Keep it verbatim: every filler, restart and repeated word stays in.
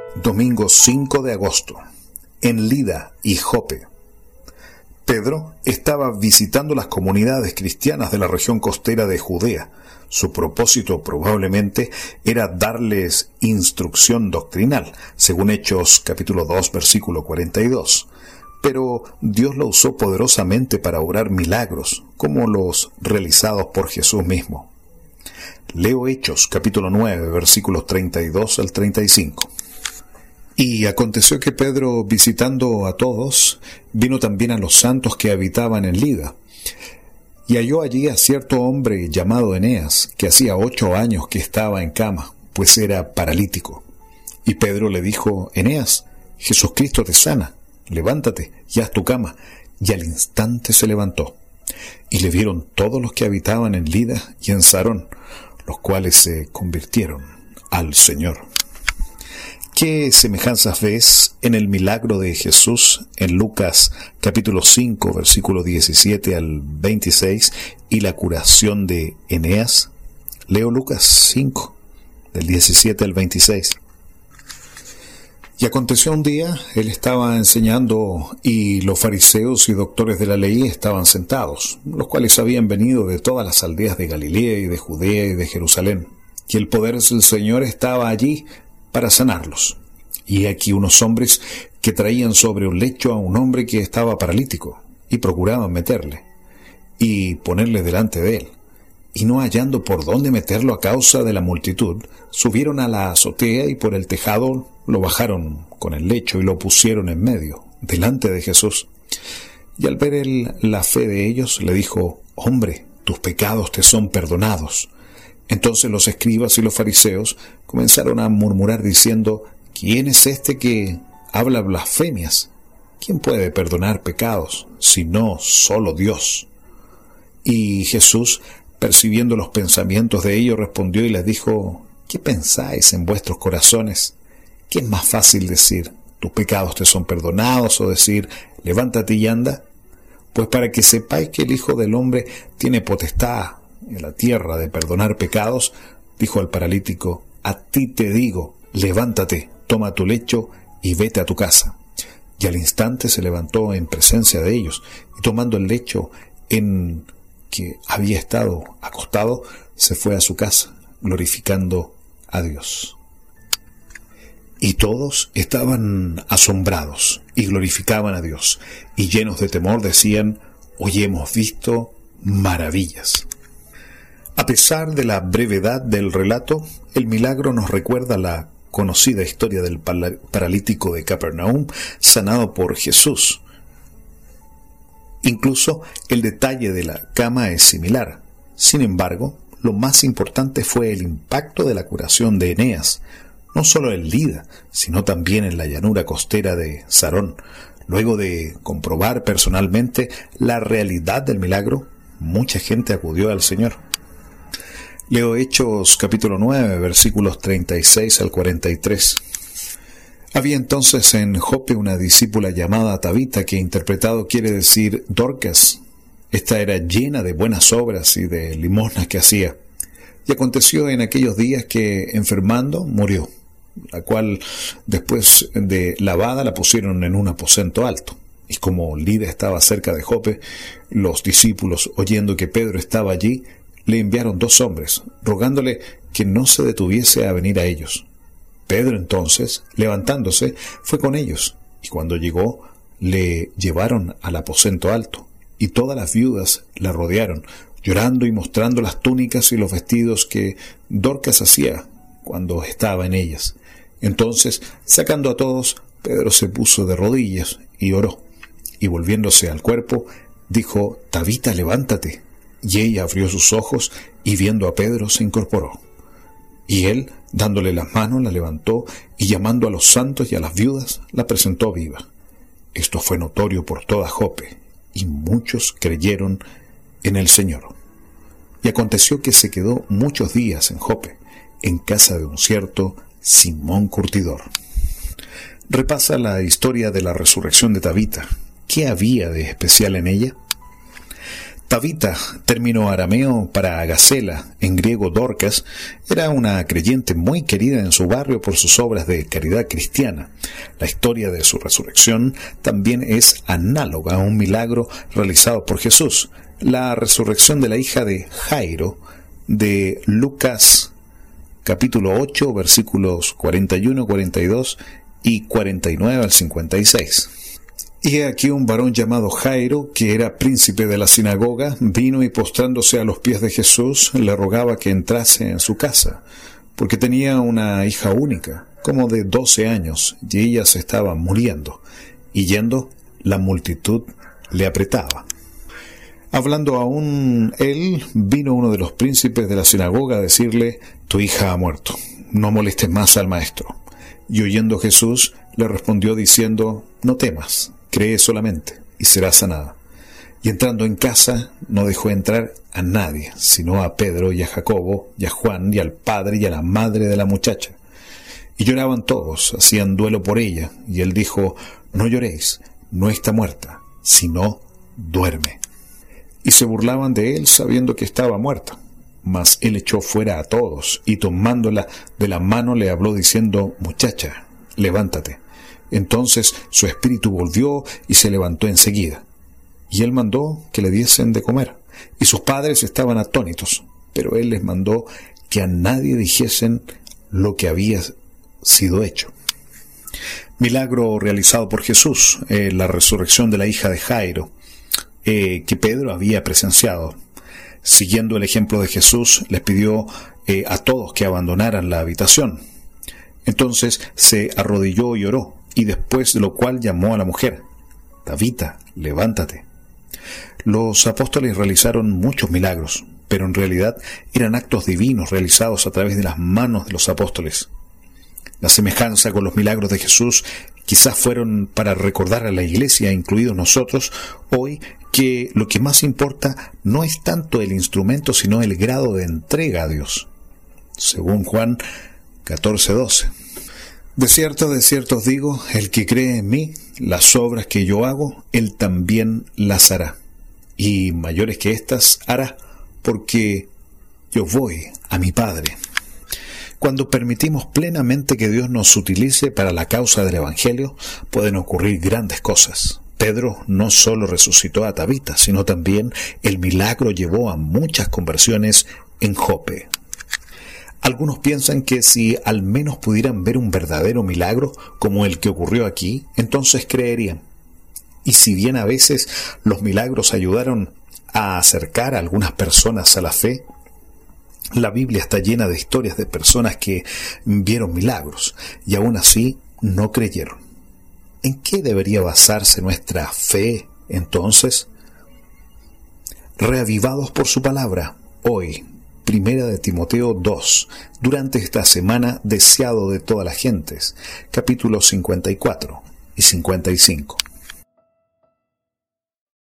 Domingo cinco de agosto, en Lida y Jope. Pedro estaba visitando las comunidades cristianas de la región costera de Judea. Su propósito probablemente era darles instrucción doctrinal, según Hechos capítulo dos, versículo cuarenta y dos. Pero Dios lo usó poderosamente para obrar milagros, como los realizados por Jesús mismo. Leo Hechos capítulo nueve, versículos treinta y dos al treinta y cinco. Y aconteció que Pedro, visitando a todos, vino también a los santos que habitaban en Lida. Y halló allí a cierto hombre llamado Eneas, que hacía ocho años que estaba en cama, pues era paralítico. Y Pedro le dijo: Eneas, Jesucristo te sana, levántate y haz tu cama. Y al instante se levantó. Y le vieron todos los que habitaban en Lida y en Sarón, los cuales se convirtieron al Señor. ¿Qué semejanzas ves en el milagro de Jesús en Lucas capítulo cinco, versículo diecisiete al veintiséis, y la curación de Eneas? Leo Lucas cinco, del diecisiete al veintiséis. Y aconteció un día, él estaba enseñando, y los fariseos y doctores de la ley estaban sentados, los cuales habían venido de todas las aldeas de Galilea y de Judea y de Jerusalén. Y el poder del Señor estaba allí para sanarlos. Y aquí unos hombres que traían sobre un lecho a un hombre que estaba paralítico, y procuraban meterle, y ponerle delante de él. Y no hallando por dónde meterlo a causa de la multitud, subieron a la azotea y por el tejado lo bajaron con el lecho y lo pusieron en medio, delante de Jesús. Y al ver él la fe de ellos, le dijo: Hombre, tus pecados te son perdonados. Entonces los escribas y los fariseos comenzaron a murmurar diciendo: ¿Quién es este que habla blasfemias? ¿Quién puede perdonar pecados sino solo Dios? Y Jesús, percibiendo los pensamientos de ellos, respondió y les dijo: ¿Qué pensáis en vuestros corazones? ¿Qué es más fácil decir: tus pecados te son perdonados, o decir: levántate y anda? Pues para que sepáis que el Hijo del Hombre tiene potestad en la tierra de perdonar pecados, dijo al paralítico: a ti te digo, levántate, toma tu lecho y vete a tu casa. Y al instante se levantó en presencia de ellos, y tomando el lecho en que había estado acostado, se fue a su casa, glorificando a Dios. Y todos estaban asombrados y glorificaban a Dios, y llenos de temor decían: hoy hemos visto maravillas. A pesar de la brevedad del relato, el milagro nos recuerda la conocida historia del paralítico de Capernaum, sanado por Jesús. Incluso el detalle de la cama es similar. Sin embargo, lo más importante fue el impacto de la curación de Eneas, no solo en Lida, sino también en la llanura costera de Sarón. Luego de comprobar personalmente la realidad del milagro, mucha gente acudió al Señor. Leo Hechos capítulo nueve, versículos treinta y seis al cuarenta y tres. Había entonces en Jope una discípula llamada Tabita, que interpretado quiere decir Dorcas. Esta era llena de buenas obras y de limosnas que hacía. Y aconteció en aquellos días que, enfermando, murió, la cual después de lavada la pusieron en un aposento alto. Y como Lida estaba cerca de Jope, los discípulos, oyendo que Pedro estaba allí, le enviaron dos hombres, rogándole que no se detuviese a venir a ellos. Pedro entonces, levantándose, fue con ellos, y cuando llegó, le llevaron al aposento alto, y todas las viudas la rodearon, llorando y mostrando las túnicas y los vestidos que Dorcas hacía cuando estaba en ellas. Entonces, sacando a todos, Pedro se puso de rodillas y oró, y volviéndose al cuerpo, dijo: Tabita, levántate. Y ella abrió sus ojos, y viendo a Pedro se incorporó. Y él, dándole las manos, la levantó, y llamando a los santos y a las viudas, la presentó viva. Esto fue notorio por toda Jope, y muchos creyeron en el Señor. Y aconteció que se quedó muchos días en Jope, en casa de un cierto Simón Curtidor. Repasa la historia de la resurrección de Tabita. ¿Qué había de especial en ella? Tabita, término arameo para Gacela, en griego Dorcas, era una creyente muy querida en su barrio por sus obras de caridad cristiana. La historia de su resurrección también es análoga a un milagro realizado por Jesús, la resurrección de la hija de Jairo, de Lucas capítulo ocho, versículos cuarenta y uno, cuarenta y dos y cuarenta y nueve al cincuenta y seis. Y aquí un varón llamado Jairo, que era príncipe de la sinagoga, vino y postrándose a los pies de Jesús, le rogaba que entrase en su casa, porque tenía una hija única, como de doce años, y ella se estaba muriendo, y yendo, la multitud le apretaba. Hablando aún él, vino uno de los príncipes de la sinagoga a decirle: tu hija ha muerto, no molestes más al maestro. Y oyendo Jesús, le respondió diciendo: no temas, cree solamente, y será sanada. Y entrando en casa, no dejó entrar a nadie, sino a Pedro y a Jacobo, y a Juan, y al padre y a la madre de la muchacha. Y lloraban todos, hacían duelo por ella, y él dijo: no lloréis, no está muerta, sino duerme. Y se burlaban de él, sabiendo que estaba muerta. Mas él echó fuera a todos, y tomándola de la mano le habló diciendo: muchacha, levántate. Entonces su espíritu volvió y se levantó enseguida. Y él mandó que le diesen de comer. Y sus padres estaban atónitos, pero él les mandó que a nadie dijesen lo que había sido hecho. Milagro realizado por Jesús, eh, la resurrección de la hija de Jairo, eh, que Pedro había presenciado. Siguiendo el ejemplo de Jesús, les pidió eh, a todos que abandonaran la habitación. Entonces se arrodilló y oró, y después de lo cual llamó a la mujer: Tabita, levántate. Los apóstoles realizaron muchos milagros, pero en realidad eran actos divinos realizados a través de las manos de los apóstoles. La semejanza con los milagros de Jesús quizás fueron para recordar a la Iglesia, incluidos nosotros, hoy, que lo que más importa no es tanto el instrumento, sino el grado de entrega a Dios. Según Juan catorce doce. De cierto, de cierto os digo, el que cree en mí, las obras que yo hago, él también las hará. Y mayores que éstas hará, porque yo voy a mi Padre. Cuando permitimos plenamente que Dios nos utilice para la causa del Evangelio, pueden ocurrir grandes cosas. Pedro no solo resucitó a Tabita, sino también el milagro llevó a muchas conversiones en Jope. Algunos piensan que si al menos pudieran ver un verdadero milagro como el que ocurrió aquí, entonces creerían. Y si bien a veces los milagros ayudaron a acercar a algunas personas a la fe, la Biblia está llena de historias de personas que vieron milagros y aún así no creyeron. ¿En qué debería basarse nuestra fe entonces? Reavivados por su palabra, hoy, Primera de Timoteo dos, durante esta semana deseado de todas las gentes, capítulos cincuenta y cuatro y cincuenta y cinco.